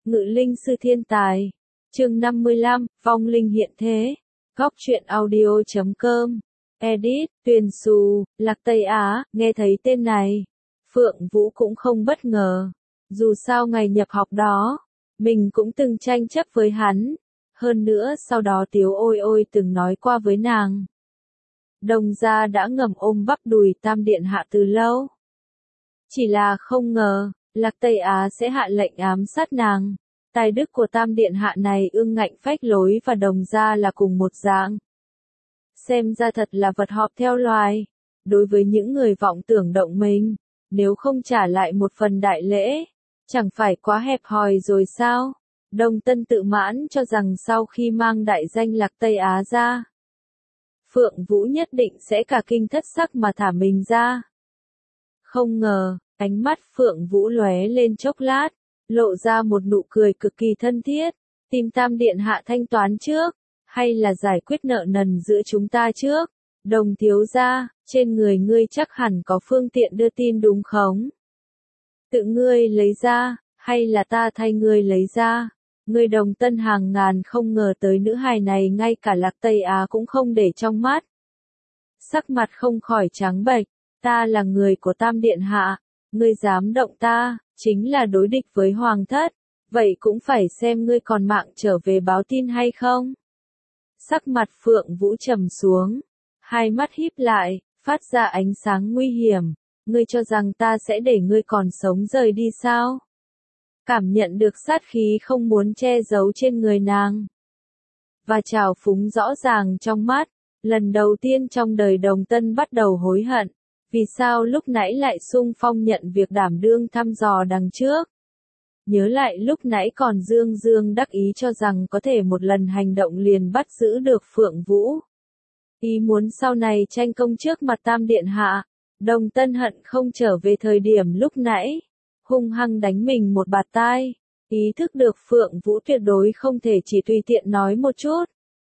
Ngự linh sư thiên tài. Chương 55, vong linh hiện thế. Góc truyện audio.com. Edit, Tuyền Xù, Lạc Tây Á, nghe thấy tên này. Phượng Vũ cũng không bất ngờ. Dù sao ngày nhập học đó, mình cũng từng tranh chấp với hắn. Hơn nữa sau đó Tiếu Ôi Ôi từng nói qua với nàng. Đồng gia đã ngầm ôm bắp đùi Tam Điện Hạ từ lâu. Chỉ là không ngờ, Lạc Tây Á sẽ hạ lệnh ám sát nàng. Tài đức của Tam Điện Hạ này ương ngạnh phách lối và đồng gia là cùng một dạng. Xem ra thật là vật họp theo loài. Đối với những người vọng tưởng động mình, nếu không trả lại một phần đại lễ, chẳng phải quá hẹp hòi rồi sao? Đồng Tân tự mãn cho rằng sau khi mang đại danh Lạc Tây Á ra, Phượng Vũ nhất định sẽ cả kinh thất sắc mà thả mình ra. Không ngờ, ánh mắt Phượng Vũ lóe lên chốc lát, lộ ra một nụ cười cực kỳ thân thiết. Tìm Tam Điện Hạ thanh toán trước, hay là giải quyết nợ nần giữa chúng ta trước? Đồng thiếu gia, trên người ngươi chắc hẳn có phương tiện đưa tin đúng không? Tự ngươi lấy ra, hay là ta thay ngươi lấy ra? Ngươi Đồng Tân hàng ngàn không ngờ tới nữ hài này ngay cả Lạc Tây Á cũng không để trong mắt. Sắc mặt không khỏi trắng bệch, ta là người của Tam Điện Hạ, ngươi dám động ta, chính là đối địch với Hoàng thất, vậy cũng phải xem ngươi còn mạng trở về báo tin hay không. Sắc mặt Phượng Vũ trầm xuống, hai mắt híp lại, phát ra ánh sáng nguy hiểm, ngươi cho rằng ta sẽ để ngươi còn sống rời đi sao? Cảm nhận được sát khí không muốn che giấu trên người nàng. Và trào phúng rõ ràng trong mắt, lần đầu tiên trong đời Đồng Tân bắt đầu hối hận, vì sao lúc nãy lại xung phong nhận việc đảm đương thăm dò đằng trước. Nhớ lại lúc nãy còn dương dương đắc ý cho rằng có thể một lần hành động liền bắt giữ được Phượng Vũ. Ý muốn sau này tranh công trước mặt Tam Điện Hạ, Đồng Tân hận không trở về thời điểm lúc nãy, hung hăng đánh mình một bạt tai, ý thức được Phượng Vũ tuyệt đối không thể chỉ tùy tiện nói một chút.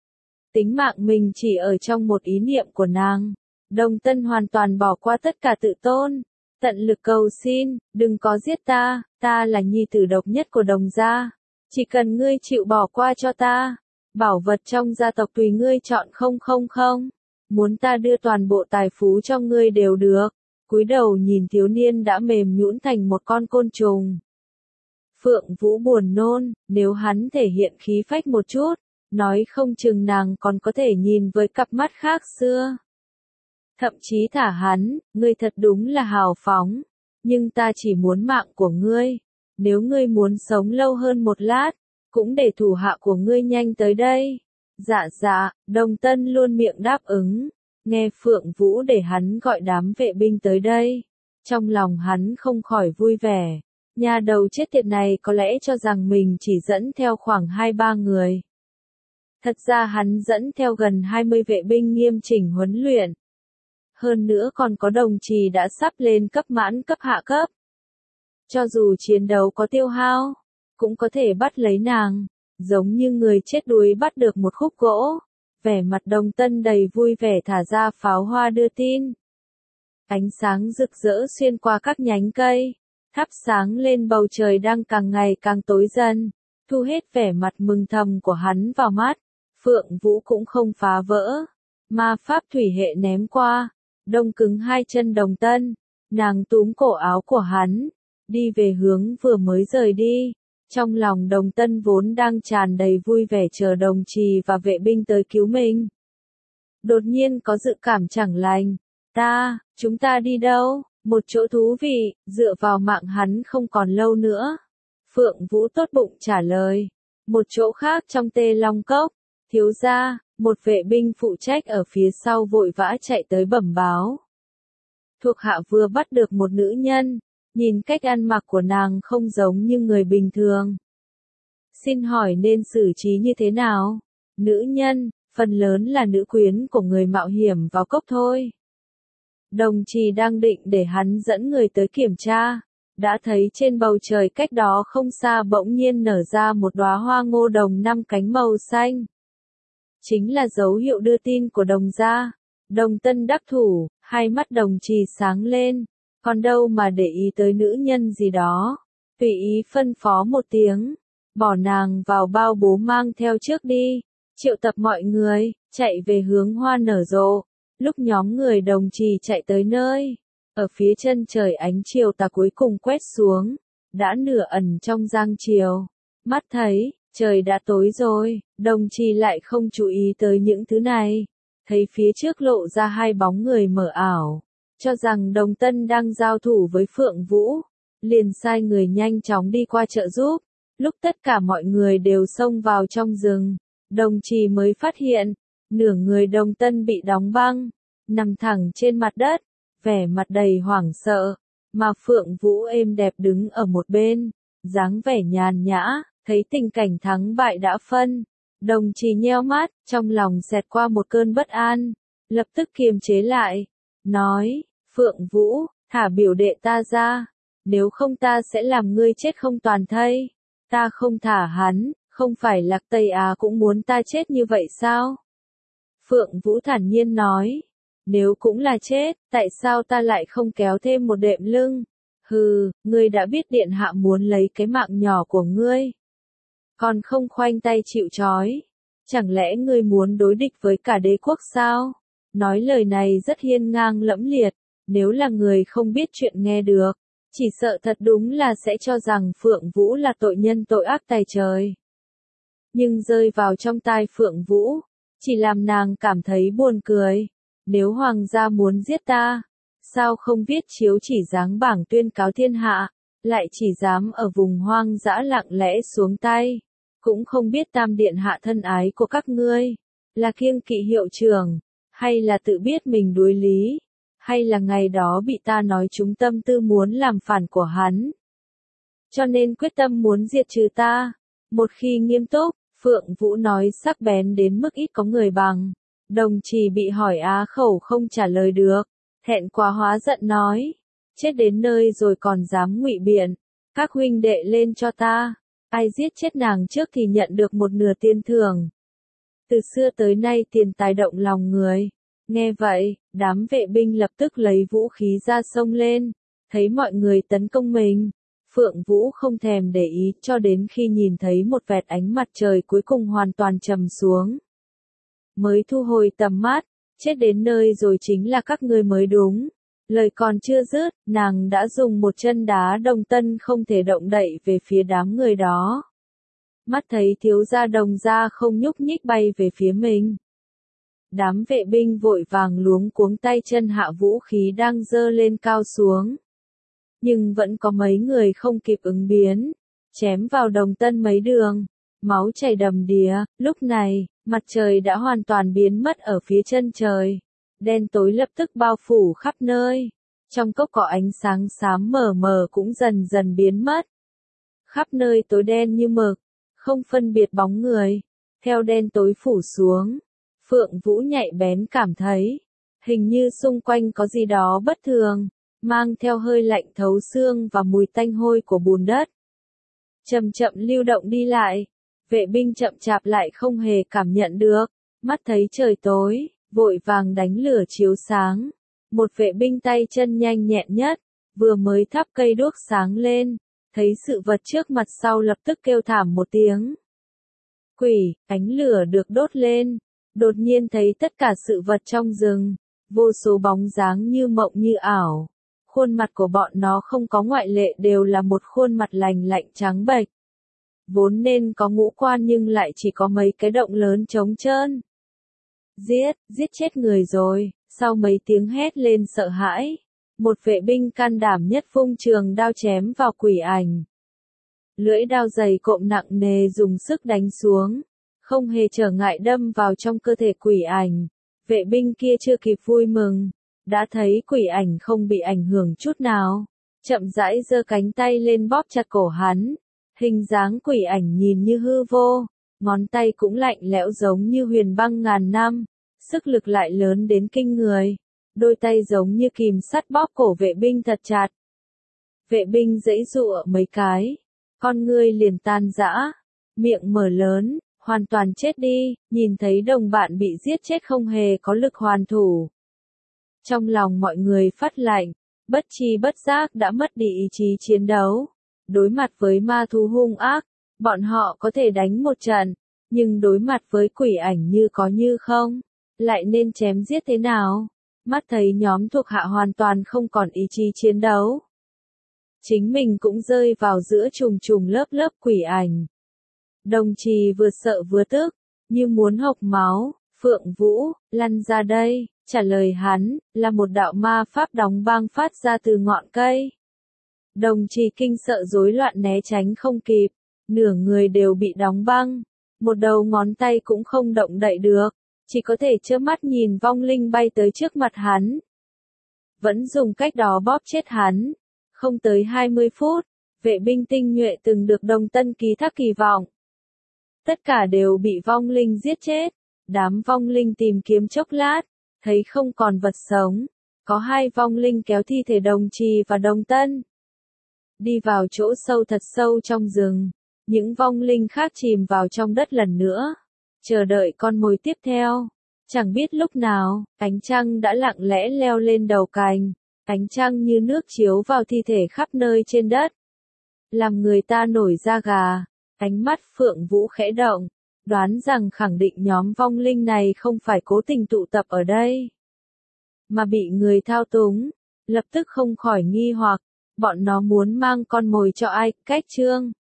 Tính mạng mình chỉ ở trong một ý niệm của nàng. Đồng Tân hoàn toàn bỏ qua tất cả tự tôn, tận lực cầu xin, đừng có giết ta, ta là nhi tử độc nhất của Đồng gia, chỉ cần ngươi chịu bỏ qua cho ta, bảo vật trong gia tộc tùy ngươi chọn không, muốn ta đưa toàn bộ tài phú cho ngươi đều được. Cúi đầu nhìn thiếu niên đã mềm nhũn thành một con côn trùng. Phượng Vũ buồn nôn, nếu hắn thể hiện khí phách một chút, nói không chừng nàng còn có thể nhìn với cặp mắt khác xưa. Thậm chí thả hắn, ngươi thật đúng là hào phóng, nhưng ta chỉ muốn mạng của ngươi, nếu ngươi muốn sống lâu hơn một lát, cũng để thủ hạ của ngươi nhanh tới đây. Dạ, Đồng Tân luôn miệng đáp ứng, nghe Phượng Vũ để hắn gọi đám vệ binh tới đây. Trong lòng hắn không khỏi vui vẻ, nhà đầu chết tiệt này có lẽ cho rằng mình chỉ dẫn theo khoảng 2-3 người. Thật ra hắn dẫn theo gần 20 vệ binh nghiêm chỉnh huấn luyện. Hơn nữa còn có đồng trì đã sắp lên cấp mãn cấp hạ cấp. Cho dù chiến đấu có tiêu hao, cũng có thể bắt lấy nàng, giống như người chết đuối bắt được một khúc gỗ. Vẻ mặt Đồng Tân đầy vui vẻ thả ra pháo hoa đưa tin. Ánh sáng rực rỡ xuyên qua các nhánh cây, thắp sáng lên bầu trời đang càng ngày càng tối dần, thu hết vẻ mặt mừng thầm của hắn vào mắt. Phượng Vũ cũng không phá vỡ, ma pháp thủy hệ ném qua, đông cứng hai chân Đồng Tân, nàng túm cổ áo của hắn, đi về hướng vừa mới rời đi. Trong lòng Đồng Tân vốn đang tràn đầy vui vẻ chờ đồng trì và vệ binh tới cứu mình. Đột nhiên có dự cảm chẳng lành. Chúng ta đi đâu? Một chỗ thú vị, dựa vào mạng hắn không còn lâu nữa. Phượng Vũ tốt bụng trả lời. Một chỗ khác trong Tê Long Cốc, thiếu gia, một vệ binh phụ trách ở phía sau vội vã chạy tới bẩm báo. Thuộc hạ vừa bắt được một nữ nhân. Nhìn cách ăn mặc của nàng không giống như người bình thường. Xin hỏi nên xử trí như thế nào? Nữ nhân, phần lớn là nữ quyến của người mạo hiểm vào cốc thôi. Đồng trì đang định để hắn dẫn người tới kiểm tra, đã thấy trên bầu trời cách đó không xa bỗng nhiên nở ra một đóa hoa ngô đồng 5 cánh màu xanh. Chính là dấu hiệu đưa tin của Đồng gia. Đồng Tân đắc thủ, hai mắt đồng trì sáng lên. Còn đâu mà để ý tới nữ nhân gì đó, tùy ý phân phó một tiếng, bỏ nàng vào bao bố mang theo trước đi, triệu tập mọi người, chạy về hướng hoa nở rộ. Lúc nhóm người đồng trì chạy tới nơi, ở phía chân trời ánh chiều tà cuối cùng quét xuống, đã nửa ẩn trong giang chiều. Mắt thấy, trời đã tối rồi, đồng trì lại không chú ý tới những thứ này. Thấy phía trước lộ ra hai bóng người mờ ảo, cho rằng Đồng Tân đang giao thủ với Phượng Vũ, liền sai người nhanh chóng đi qua trợ giúp. Lúc tất cả mọi người đều xông vào trong rừng, đồng trì mới phát hiện, nửa người Đồng Tân bị đóng băng, nằm thẳng trên mặt đất, vẻ mặt đầy hoảng sợ, mà Phượng Vũ êm đẹp đứng ở một bên, dáng vẻ nhàn nhã, thấy tình cảnh thắng bại đã phân. Đồng trì nheo mắt, trong lòng xẹt qua một cơn bất an, lập tức kiềm chế lại, nói, Phượng Vũ, thả biểu đệ ta ra, nếu không ta sẽ làm ngươi chết không toàn thây. Ta không thả hắn, không phải Lạc Tây Á cũng muốn ta chết như vậy sao? Phượng Vũ thản nhiên nói, nếu cũng là chết, tại sao ta lại không kéo thêm một đệm lưng? Hừ, ngươi đã biết điện hạ muốn lấy cái mạng nhỏ của ngươi, còn không khoanh tay chịu trói. Chẳng lẽ ngươi muốn đối địch với cả đế quốc sao? Nói lời này rất hiên ngang lẫm liệt, nếu là người không biết chuyện nghe được, chỉ sợ thật đúng là sẽ cho rằng Phượng Vũ là tội nhân tội ác tày trời. Nhưng rơi vào trong tai Phượng Vũ, chỉ làm nàng cảm thấy buồn cười. Nếu hoàng gia muốn giết ta, sao không viết chiếu chỉ dáng bảng tuyên cáo thiên hạ, lại chỉ dám ở vùng hoang dã lặng lẽ xuống tay. Cũng không biết Tam điện hạ thân ái của các ngươi, là kiêng kỵ hiệu trưởng, hay là tự biết mình đuối lý, hay là ngày đó bị ta nói trúng tâm tư muốn làm phản của hắn, cho nên quyết tâm muốn diệt trừ ta. Một khi nghiêm túc, Phượng Vũ nói sắc bén đến mức ít có người bằng. Đồng trì bị hỏi á khẩu không trả lời được, thẹn quá hóa giận nói, chết đến nơi rồi còn dám ngụy biện, các huynh đệ lên cho ta. Ai giết chết nàng trước thì nhận được một nửa tiền thưởng. Từ xưa tới nay tiền tài động lòng người. Nghe vậy, đám vệ binh lập tức lấy vũ khí ra xông lên, thấy mọi người tấn công mình. Phượng Vũ không thèm để ý cho đến khi nhìn thấy một vệt ánh mặt trời cuối cùng hoàn toàn trầm xuống, mới thu hồi tầm mắt, chết đến nơi rồi chính là các ngươi mới đúng. Lời còn chưa dứt, nàng đã dùng một chân đá Đồng Tân không thể động đậy về phía đám người đó. Mắt thấy thiếu gia Đồng gia không nhúc nhích bay về phía mình. Đám vệ binh vội vàng luống cuống tay chân hạ vũ khí đang giơ lên cao xuống. Nhưng vẫn có mấy người không kịp ứng biến, chém vào Đồng Tân mấy đường, máu chảy đầm đìa. Lúc này, mặt trời đã hoàn toàn biến mất ở phía chân trời. Đen tối lập tức bao phủ khắp nơi. Trong cốc có ánh sáng xám mờ mờ cũng dần dần biến mất. Khắp nơi tối đen như mực, không phân biệt bóng người. Theo đen tối phủ xuống, Phượng Vũ nhạy bén cảm thấy, hình như xung quanh có gì đó bất thường, mang theo hơi lạnh thấu xương và mùi tanh hôi của bùn đất. Chậm chậm lưu động đi lại, vệ binh chậm chạp lại không hề cảm nhận được, mắt thấy trời tối, vội vàng đánh lửa chiếu sáng. Một vệ binh tay chân nhanh nhẹn nhất, vừa mới thắp cây đuốc sáng lên, thấy sự vật trước mặt sau lập tức kêu thảm một tiếng. Quỷ, ánh lửa được đốt lên, đột nhiên thấy tất cả sự vật trong rừng, vô số bóng dáng như mộng như ảo. Khuôn mặt của bọn nó không có ngoại lệ đều là một khuôn mặt lành lạnh trắng bệch. Vốn nên có ngũ quan nhưng lại chỉ có mấy cái động lớn trống trơn. Giết chết người rồi. Sau mấy tiếng hét lên sợ hãi, một vệ binh can đảm nhất vung trường đao chém vào quỷ ảnh. Lưỡi đao dày cộm nặng nề dùng sức đánh xuống, không hề trở ngại đâm vào trong cơ thể quỷ ảnh. Vệ binh kia chưa kịp vui mừng, đã thấy quỷ ảnh không bị ảnh hưởng chút nào, chậm rãi giơ cánh tay lên bóp chặt cổ hắn. Hình dáng quỷ ảnh nhìn như hư vô, ngón tay cũng lạnh lẽo giống như huyền băng ngàn năm. Sức lực lại lớn đến kinh người, đôi tay giống như kìm sắt bóp cổ vệ binh thật chặt. Vệ binh giãy giụa mấy cái, con ngươi liền tan rã, miệng mở lớn, hoàn toàn chết đi, nhìn thấy đồng bạn bị giết chết không hề có lực hoàn thủ. Trong lòng mọi người phát lạnh, bất tri bất giác đã mất đi ý chí chiến đấu. Đối mặt với ma thú hung ác, Bọn họ có thể đánh một trận, nhưng đối mặt với quỷ ảnh như có như không, lại nên chém giết thế nào? Mắt thấy nhóm thuộc hạ hoàn toàn không còn ý chí chiến đấu. Chính mình cũng rơi vào giữa trùng trùng lớp lớp quỷ ảnh. Đồng Trì vừa sợ vừa tức, như muốn hộc máu. Phượng Vũ, lăn ra đây, trả lời hắn, là một đạo ma pháp đóng băng phát ra từ ngọn cây. Đồng Trì kinh sợ rối loạn né tránh không kịp, nửa người đều bị đóng băng, một đầu ngón tay cũng không động đậy được, chỉ có thể trơ mắt nhìn vong linh bay tới trước mặt hắn. Vẫn dùng cách đó bóp chết hắn. Không tới 20 phút, vệ binh tinh nhuệ từng được Đồng Tân ký thác kỳ vọng. Tất cả đều bị vong linh giết chết. Đám vong linh tìm kiếm chốc lát, thấy không còn vật sống. Có 2 vong linh kéo thi thể Đồng Trì và Đồng Tân. Đi vào chỗ sâu thật sâu trong rừng. Những vong linh khác chìm vào trong đất lần nữa. Chờ đợi con mồi tiếp theo. Chẳng biết lúc nào, ánh trăng đã lặng lẽ leo lên đầu cành. Ánh trăng như nước chiếu vào thi thể khắp nơi trên đất. Làm người ta nổi da gà. Ánh mắt Phượng Vũ khẽ động. Đoán rằng khẳng định nhóm vong linh này không phải cố tình tụ tập ở đây, mà bị người thao túng. Lập tức không khỏi nghi hoặc, bọn nó muốn mang con mồi cho ai? Cách chương